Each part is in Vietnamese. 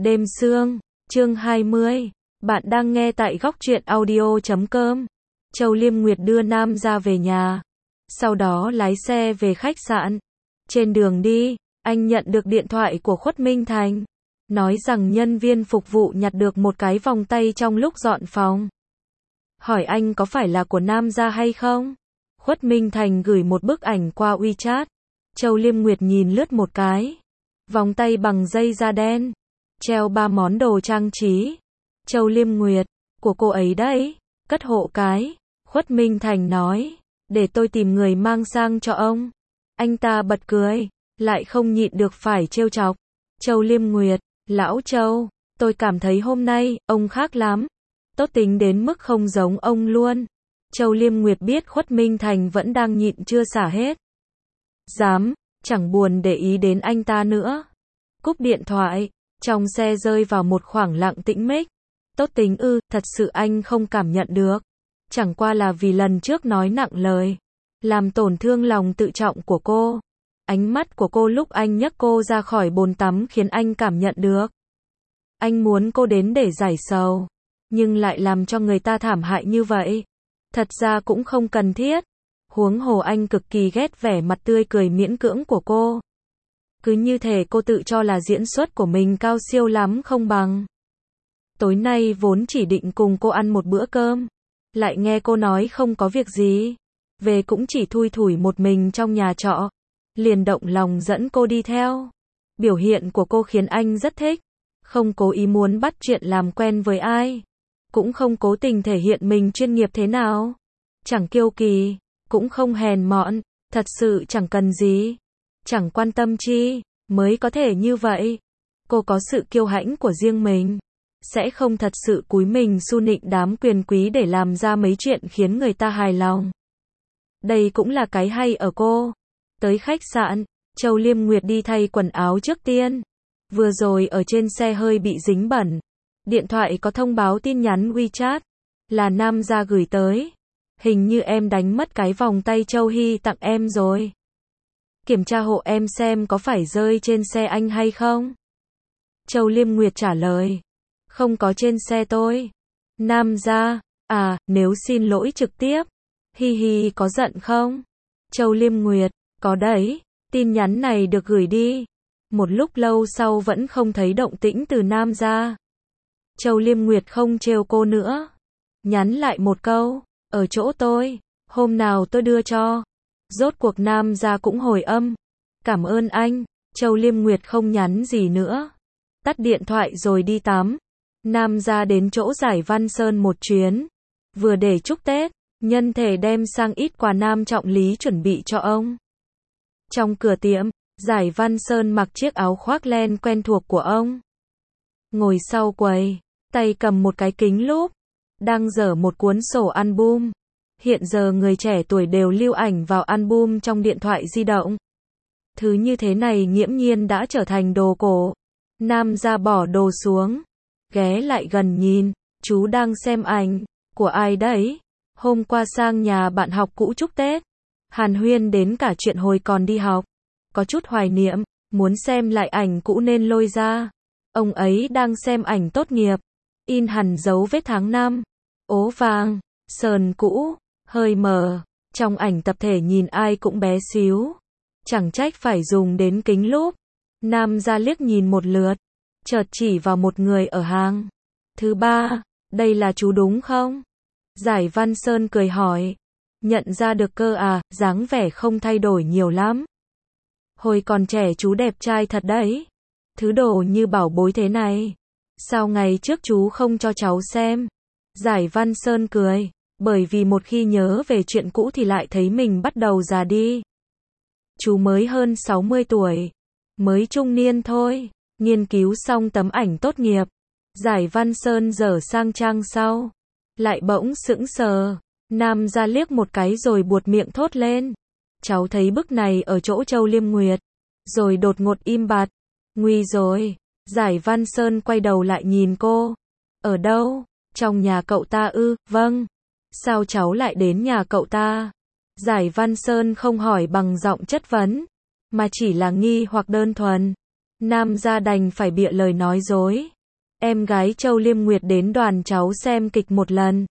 Đêm sương, chương 20. Bạn đang nghe tại góc truyện audio.com. Châu Liêm Nguyệt đưa Nam ra về nhà, sau đó lái xe về khách sạn. Trên đường đi, anh nhận được điện thoại của Khuất Minh Thành, nói rằng nhân viên phục vụ nhặt được một cái vòng tay trong lúc dọn phòng. Hỏi anh có phải là của Nam ra hay không? Khuất Minh Thành gửi một bức ảnh qua WeChat. Châu Liêm Nguyệt nhìn lướt một cái. Vòng tay bằng dây da đen, treo 3 món đồ trang trí. Châu Liêm Nguyệt, của cô ấy đấy, cất hộ cái. Khuất Minh Thành nói, để tôi tìm người mang sang cho ông. Anh ta bật cười, lại không nhịn được phải trêu chọc. Châu Liêm Nguyệt, lão Châu, tôi cảm thấy hôm nay, ông khác lắm. Tốt tính đến mức không giống ông luôn. Châu Liêm Nguyệt biết Khuất Minh Thành vẫn đang nhịn chưa xả hết. Dám, chẳng buồn để ý đến anh ta nữa. Cúp điện thoại, trong xe rơi vào một khoảng lặng tĩnh mịch. Tốt tính ư, thật sự anh không cảm nhận được. Chẳng qua là vì lần trước nói nặng lời, làm tổn thương lòng tự trọng của cô. Ánh mắt của cô lúc anh nhấc cô ra khỏi bồn tắm khiến anh cảm nhận được. Anh muốn cô đến để giải sầu, nhưng lại làm cho người ta thảm hại như vậy. Thật ra cũng không cần thiết. Huống hồ anh cực kỳ ghét vẻ mặt tươi cười miễn cưỡng của cô. Cứ như thể cô tự cho là diễn xuất của mình cao siêu lắm không bằng. Tối nay vốn chỉ định cùng cô ăn một bữa cơm, lại nghe cô nói không có việc gì, về cũng chỉ thui thủi một mình trong nhà trọ, liền động lòng dẫn cô đi theo. Biểu hiện của cô khiến anh rất thích, không cố ý muốn bắt chuyện làm quen với ai, cũng không cố tình thể hiện mình chuyên nghiệp thế nào, chẳng kiêu kỳ, cũng không hèn mọn, thật sự chẳng cần gì, chẳng quan tâm chi, mới có thể như vậy. Cô có sự kiêu hãnh của riêng mình, sẽ không thật sự cúi mình su nịnh đám quyền quý để làm ra mấy chuyện khiến người ta hài lòng. Đây cũng là cái hay ở cô. Tới khách sạn, Châu Liêm Nguyệt đi thay quần áo trước tiên. Vừa rồi ở trên xe hơi bị dính bẩn. Điện thoại có thông báo tin nhắn WeChat, là Nam gia gửi tới. Hình như em đánh mất cái vòng tay Châu Hy tặng em rồi. Kiểm tra hộ em xem có phải rơi trên xe anh hay không. Châu Liêm Nguyệt trả lời, không có trên xe tôi. Nam gia, à, nếu xin lỗi trực tiếp. Hi hi, có giận không? Châu Liêm Nguyệt, có đấy, tin nhắn này được gửi đi. Một lúc lâu sau vẫn không thấy động tĩnh từ Nam gia. Châu Liêm Nguyệt không trêu cô nữa. Nhắn lại một câu, ở chỗ tôi, hôm nào tôi đưa cho. Rốt cuộc Nam gia cũng hồi âm, cảm ơn anh. Châu Liêm Nguyệt không nhắn gì nữa, tắt điện thoại rồi đi tắm. Nam gia đến chỗ Giải Văn Sơn một chuyến, vừa để chúc Tết, nhân thể đem sang ít quà Nam trọng lý chuẩn bị cho ông. Trong cửa tiệm, Giải Văn Sơn mặc chiếc áo khoác len quen thuộc của ông, ngồi sau quầy, tay cầm một cái kính lúp, đang dở một cuốn sổ album. Hiện giờ người trẻ tuổi đều lưu ảnh vào album trong điện thoại di động. Thứ như thế này nghiễm nhiên đã trở thành đồ cổ. Nam gia bỏ đồ xuống, ghé lại gần nhìn, chú đang xem ảnh, của ai đấy? Hôm qua sang nhà bạn học cũ chúc Tết, hàn huyên đến cả chuyện hồi còn đi học, có chút hoài niệm, muốn xem lại ảnh cũ nên lôi ra. Ông ấy đang xem ảnh tốt nghiệp, in hẳn dấu vết tháng năm, ố vàng, sờn cũ, hơi mờ, trong ảnh tập thể nhìn ai cũng bé xíu, chẳng trách phải dùng đến kính lúp. Nam gia liếc nhìn một lượt, chợt chỉ vào một người ở hàng thứ 3, đây là chú đúng không? Giải Văn Sơn cười hỏi, nhận ra được cơ à, dáng vẻ không thay đổi nhiều lắm. Hồi còn trẻ chú đẹp trai thật đấy. Thứ đồ như bảo bối thế này, sao ngày trước chú không cho cháu xem? Giải Văn Sơn cười, bởi vì một khi nhớ về chuyện cũ thì lại thấy mình bắt đầu già đi. Chú mới hơn 60 tuổi, mới trung niên thôi. Nghiên cứu xong tấm ảnh tốt nghiệp, Giải Văn Sơn dở sang trang sau, lại bỗng sững sờ. Nam gia liếc một cái rồi buột miệng thốt lên, cháu thấy bức này ở chỗ Châu Liêm Nguyệt, rồi đột ngột im bặt. Nguy rồi. Giải Văn Sơn quay đầu lại nhìn cô. Ở đâu? Trong nhà cậu ta ư? Vâng. Sao cháu lại đến nhà cậu ta? Giải Văn Sơn không hỏi bằng giọng chất vấn, mà chỉ là nghi hoặc đơn thuần. Nam gia đành phải bịa lời nói dối. Em gái Châu Liêm Nguyệt đến đoàn cháu xem kịch một lần.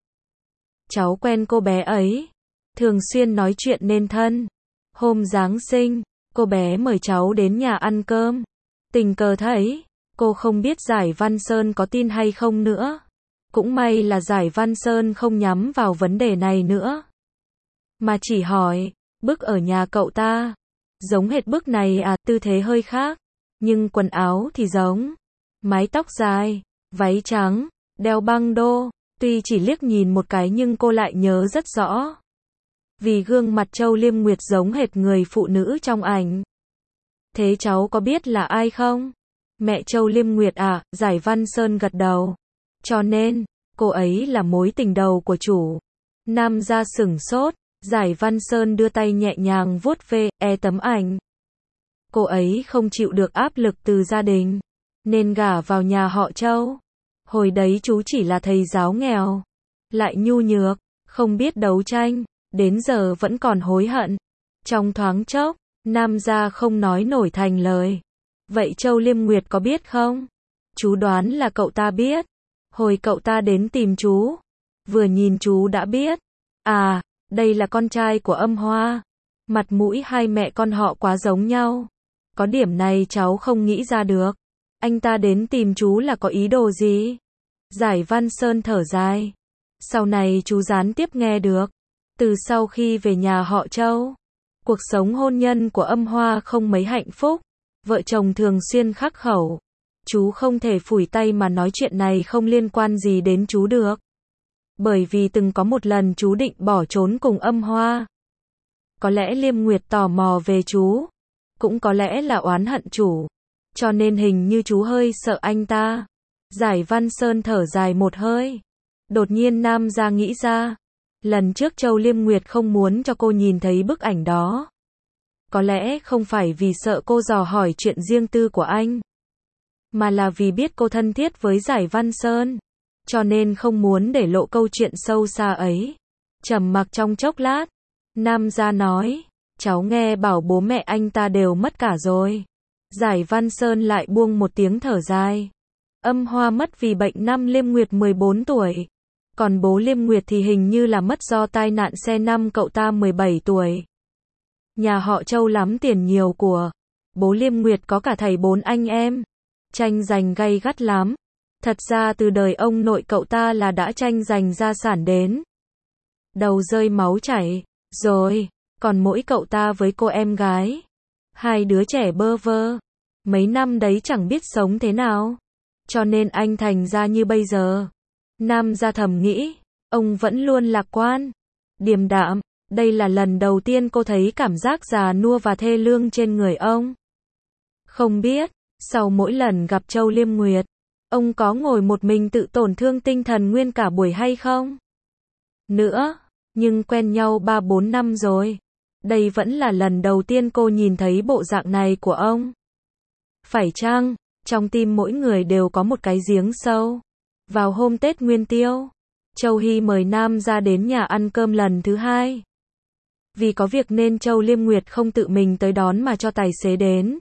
Cháu quen cô bé ấy. Thường xuyên nói chuyện nên thân. Hôm Giáng sinh, cô bé mời cháu đến nhà ăn cơm. Tình cờ thấy, cô không biết Giải Văn Sơn có tin hay không nữa. Cũng may là Giải Văn Sơn không nhắm vào vấn đề này nữa. Mà chỉ hỏi, bức ở nhà cậu ta. Giống hệt bức này à, tư thế hơi khác. Nhưng quần áo thì giống. Mái tóc dài, váy trắng, đeo băng đô. Tuy chỉ liếc nhìn một cái nhưng cô lại nhớ rất rõ. Vì gương mặt Châu Liêm Nguyệt giống hệt người phụ nữ trong ảnh. Thế cháu có biết là ai không? Mẹ Châu Liêm Nguyệt à, Giải Văn Sơn gật đầu. Cho nên, cô ấy là mối tình đầu của chủ. Nam gia sửng sốt, Giải Văn Sơn đưa tay nhẹ nhàng vuốt ve tấm ảnh. Cô ấy không chịu được áp lực từ gia đình, nên gả vào nhà họ Châu. Hồi đấy chú chỉ là thầy giáo nghèo, lại nhu nhược, không biết đấu tranh, đến giờ vẫn còn hối hận. Trong thoáng chốc, Nam gia không nói nổi thành lời. Vậy Châu Liêm Nguyệt có biết không? Chú đoán là cậu ta biết. Hồi cậu ta đến tìm chú, vừa nhìn chú đã biết. À, đây là con trai của Âm Hoa. Mặt mũi hai mẹ con họ quá giống nhau. Có điểm này cháu không nghĩ ra được. Anh ta đến tìm chú là có ý đồ gì? Giải Văn Sơn thở dài. Sau này chú gián tiếp nghe được. Từ sau khi về nhà họ Châu, cuộc sống hôn nhân của Âm Hoa không mấy hạnh phúc. Vợ chồng thường xuyên khắc khẩu. Chú không thể phủi tay mà nói chuyện này không liên quan gì đến chú được. Bởi vì từng có một lần chú định bỏ trốn cùng Âm Hoa. Có lẽ Liêm Nguyệt tò mò về chú. Cũng có lẽ là oán hận chủ. Cho nên hình như chú hơi sợ anh ta. Giải Văn Sơn thở dài một hơi. Đột nhiên Nam gia nghĩ ra. Lần trước Châu Liêm Nguyệt không muốn cho cô nhìn thấy bức ảnh đó. Có lẽ không phải vì sợ cô dò hỏi chuyện riêng tư của anh. Mà là vì biết cô thân thiết với Giải Văn Sơn. Cho nên không muốn để lộ câu chuyện sâu xa ấy. Trầm mặc trong chốc lát. Nam gia nói. Cháu nghe bảo bố mẹ anh ta đều mất cả rồi. Giải Văn Sơn lại buông một tiếng thở dài. Âm Hoa mất vì bệnh năm Liêm Nguyệt 14 tuổi. Còn bố Liêm Nguyệt thì hình như là mất do tai nạn xe năm cậu ta 17 tuổi. Nhà họ Châu lắm tiền nhiều của. Bố Liêm Nguyệt có cả thầy 4 anh em. Tranh giành gay gắt lắm. Thật ra từ đời ông nội cậu ta là đã tranh giành gia sản đến. Đầu rơi máu chảy. Rồi, còn mỗi cậu ta với cô em gái. Hai đứa trẻ bơ vơ. Mấy năm đấy chẳng biết sống thế nào. Cho nên anh thành ra như bây giờ. Nam gia thầm nghĩ. Ông vẫn luôn lạc quan. Điềm đạm. Đây là lần đầu tiên cô thấy cảm giác già nua và thê lương trên người ông. Không biết, sau mỗi lần gặp Châu Liêm Nguyệt, ông có ngồi một mình tự tổn thương tinh thần nguyên cả buổi hay không? Nữa, nhưng quen nhau 3-4 năm rồi. Đây vẫn là lần đầu tiên cô nhìn thấy bộ dạng này của ông. Phải chăng, trong tim mỗi người đều có một cái giếng sâu? Vào hôm Tết Nguyên Tiêu, Châu Hy mời Nam gia đến nhà ăn cơm lần thứ 2. Vì có việc nên Châu Liêm Nguyệt không tự mình tới đón mà cho tài xế đến.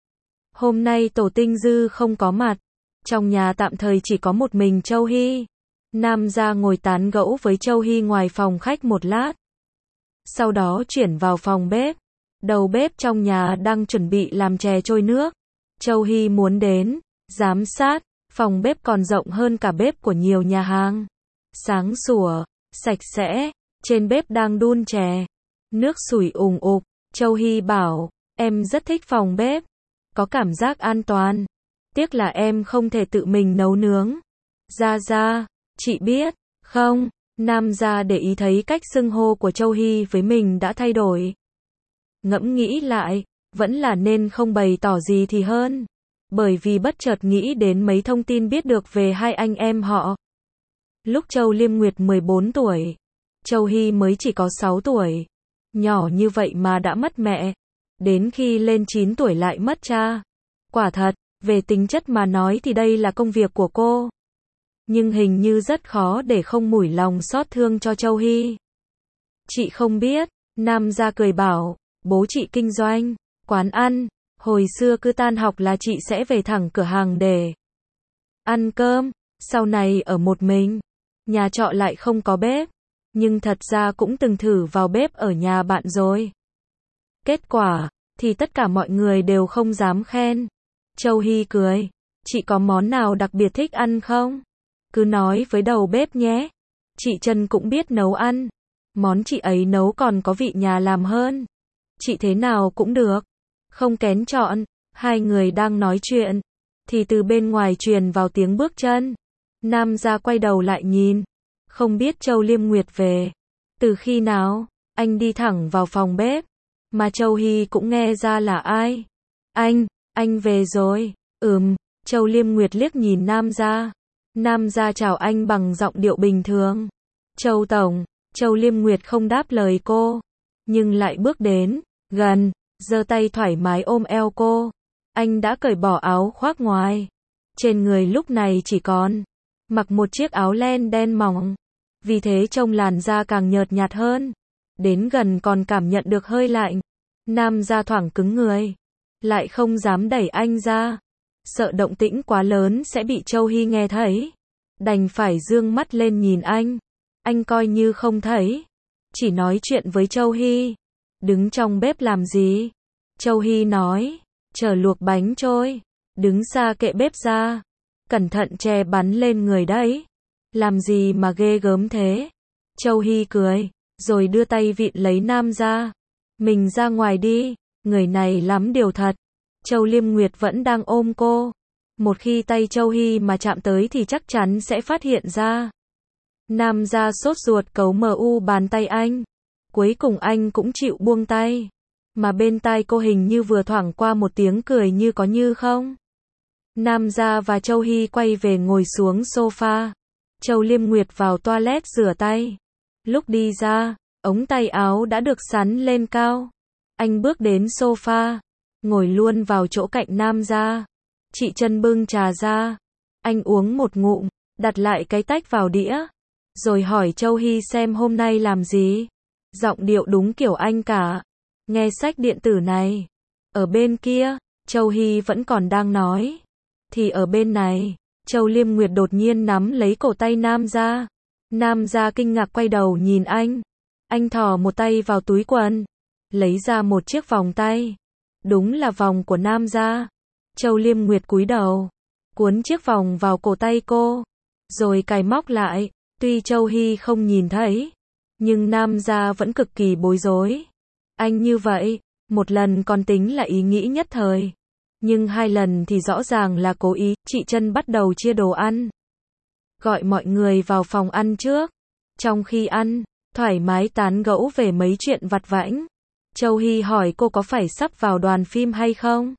Hôm nay Tổ Tinh Dư không có mặt. Trong nhà tạm thời chỉ có một mình Châu Hy. Nam gia ngồi tán gẫu với Châu Hy ngoài phòng khách một lát. Sau đó chuyển vào phòng bếp. Đầu bếp trong nhà đang chuẩn bị làm chè trôi nước. Châu Hy muốn đến, giám sát. Phòng bếp còn rộng hơn cả bếp của nhiều nhà hàng. Sáng sủa, sạch sẽ. Trên bếp đang đun chè. Nước sủi ùng ục. Châu Hy bảo, em rất thích phòng bếp. Có cảm giác an toàn. Tiếc là em không thể tự mình nấu nướng. Gia, chị biết, không? Nam gia để ý thấy cách xưng hô của Châu Hy với mình đã thay đổi. Ngẫm nghĩ lại, vẫn là nên không bày tỏ gì thì hơn. Bởi vì bất chợt nghĩ đến mấy thông tin biết được về hai anh em họ. Lúc Châu Liêm Nguyệt 14 tuổi, Châu Hy mới chỉ có 6 tuổi. Nhỏ như vậy mà đã mất mẹ. Đến khi lên 9 tuổi lại mất cha. Quả thật, về tính chất mà nói thì đây là công việc của cô. Nhưng hình như rất khó để không mủi lòng xót thương cho Châu Hy. Chị không biết, Nam gia cười bảo, bố chị kinh doanh, quán ăn. Hồi xưa cứ tan học là chị sẽ về thẳng cửa hàng để ăn cơm, sau này ở một mình. Nhà trọ lại không có bếp, nhưng thật ra cũng từng thử vào bếp ở nhà bạn rồi. Kết quả, thì tất cả mọi người đều không dám khen. Châu Hy cười, chị có món nào đặc biệt thích ăn không? Cứ nói với đầu bếp nhé. Chị Trân cũng biết nấu ăn. Món chị ấy nấu còn có vị nhà làm hơn. Chị thế nào cũng được. Không kén chọn. Hai người đang nói chuyện. Thì từ bên ngoài truyền vào tiếng bước chân. Nam gia quay đầu lại nhìn. Không biết Châu Liêm Nguyệt về. Từ khi nào? Anh đi thẳng vào phòng bếp. Mà Châu Hy cũng nghe ra là ai. Anh về rồi. Châu Liêm Nguyệt liếc nhìn Nam gia. Nam gia chào anh bằng giọng điệu bình thường. Châu Tổng. Châu Liêm Nguyệt không đáp lời cô. Nhưng lại bước đến, gần, giơ tay thoải mái ôm eo cô. Anh đã cởi bỏ áo khoác ngoài. Trên người lúc này chỉ còn mặc một chiếc áo len đen mỏng. Vì thế trông làn da càng nhợt nhạt hơn. Đến gần còn cảm nhận được hơi lạnh. Nam gia thoảng cứng người. Lại không dám đẩy anh ra. Sợ động tĩnh quá lớn sẽ bị Châu Hy nghe thấy. Đành phải dương mắt lên nhìn anh. Anh coi như không thấy. Chỉ nói chuyện với Châu Hy. Đứng trong bếp làm gì? Châu Hy nói. Chờ luộc bánh trôi. Đứng xa kệ bếp ra. Cẩn thận che bắn lên người đấy. Làm gì mà ghê gớm thế? Châu Hy cười. Rồi đưa tay vịn lấy Nam ra. Mình ra ngoài đi. Người này lắm điều thật. Châu Liêm Nguyệt vẫn đang ôm cô. Một khi tay Châu Hy mà chạm tới thì chắc chắn sẽ phát hiện ra. Nam gia sốt ruột cấu bàn tay anh. Cuối cùng anh cũng chịu buông tay. Mà bên tai cô hình như vừa thoảng qua một tiếng cười như có như không. Nam gia và Châu Hy quay về ngồi xuống sofa. Châu Liêm Nguyệt vào toilet rửa tay. Lúc đi ra, ống tay áo đã được sắn lên cao. Anh bước đến sofa, ngồi luôn vào chỗ cạnh Nam gia. Chị Trân bưng trà ra. Anh uống một ngụm, đặt lại cái tách vào đĩa. Rồi hỏi Châu Hy xem hôm nay làm gì. Giọng điệu đúng kiểu anh cả. Nghe sách điện tử này. Ở bên kia, Châu Hy vẫn còn đang nói. Thì ở bên này, Châu Liêm Nguyệt đột nhiên nắm lấy cổ tay Nam gia. Nam gia kinh ngạc quay đầu nhìn anh. Anh thò một tay vào túi quần. Lấy ra một chiếc vòng tay. Đúng là vòng của Nam gia. Châu Liêm Nguyệt cúi đầu. Cuốn chiếc vòng vào cổ tay cô. Rồi cài móc lại. Tuy Châu Hy không nhìn thấy. Nhưng Nam gia vẫn cực kỳ bối rối. Anh như vậy. Một lần còn tính là ý nghĩ nhất thời. Nhưng hai lần thì rõ ràng là cố ý. Chị Trân bắt đầu chia đồ ăn. Gọi mọi người vào phòng ăn trước. Trong khi ăn, thoải mái tán gẫu về mấy chuyện vặt vãnh. Châu Hy hỏi cô có phải sắp vào đoàn phim hay không?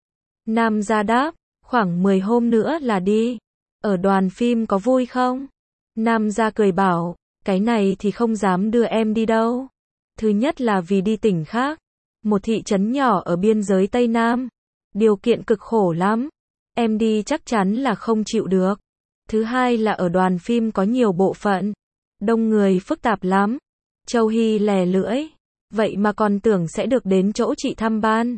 Nam gia đáp, khoảng 10 hôm nữa là đi. Ở đoàn phim có vui không? Nam gia cười bảo, cái này thì không dám đưa em đi đâu. Thứ nhất là vì đi tỉnh khác. Một thị trấn nhỏ ở biên giới Tây Nam. Điều kiện cực khổ lắm. Em đi chắc chắn là không chịu được. Thứ hai là ở đoàn phim có nhiều bộ phận. Đông người phức tạp lắm. Châu Hy lè lưỡi. Vậy mà còn tưởng sẽ được đến chỗ chị thăm ban.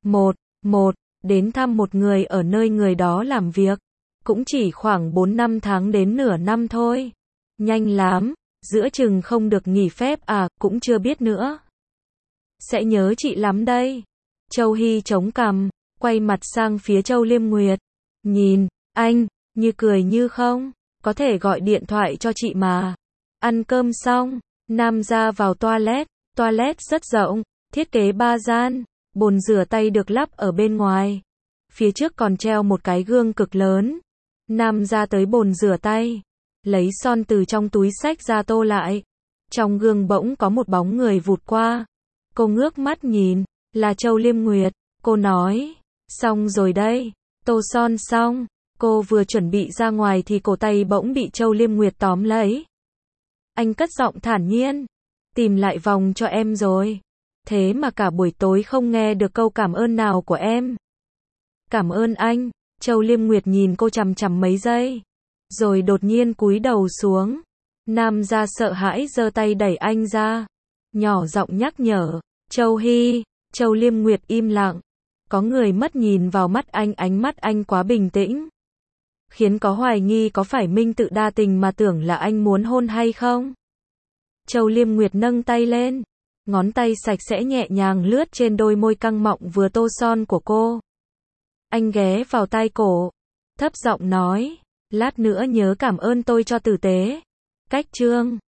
Đến thăm một người ở nơi người đó làm việc. Cũng chỉ khoảng 4-5 tháng đến nửa năm thôi. Nhanh lắm. Giữa chừng không được nghỉ phép à, cũng chưa biết nữa. Sẽ nhớ chị lắm đây. Châu Hy chống cằm, quay mặt sang phía Châu Liêm Nguyệt. Nhìn, anh, như cười như không. Có thể gọi điện thoại cho chị mà. Ăn cơm xong, Nam gia vào toilet. Toilet rất rộng, thiết kế 3 gian. Bồn rửa tay được lắp ở bên ngoài. Phía trước còn treo một cái gương cực lớn. Nam gia tới bồn rửa tay. Lấy son từ trong túi xách ra tô lại. Trong gương bỗng có một bóng người vụt qua. Cô ngước mắt nhìn, là Châu Liêm Nguyệt. Cô nói, xong rồi đây. Tô son xong. Cô vừa chuẩn bị ra ngoài thì cổ tay bỗng bị Châu Liêm Nguyệt tóm lấy. Anh cất giọng thản nhiên. Tìm lại vòng cho em rồi. Thế mà cả buổi tối không nghe được câu cảm ơn nào của em. Cảm ơn anh. Châu Liêm Nguyệt nhìn cô chằm chằm mấy giây. Rồi đột nhiên cúi đầu xuống. Nam gia sợ hãi giơ tay đẩy anh ra. Nhỏ giọng nhắc nhở. Châu Hy. Châu Liêm Nguyệt im lặng. Có người mất nhìn vào mắt anh, ánh mắt anh quá bình tĩnh, khiến có hoài nghi có phải Minh tự đa tình mà tưởng là anh muốn hôn hay không. Châu Liêm Nguyệt nâng tay lên, ngón tay sạch sẽ nhẹ nhàng lướt trên đôi môi căng mọng vừa tô son của cô. Anh ghé vào tai cổ, thấp giọng nói, lát nữa nhớ cảm ơn tôi cho tử tế. Cách chương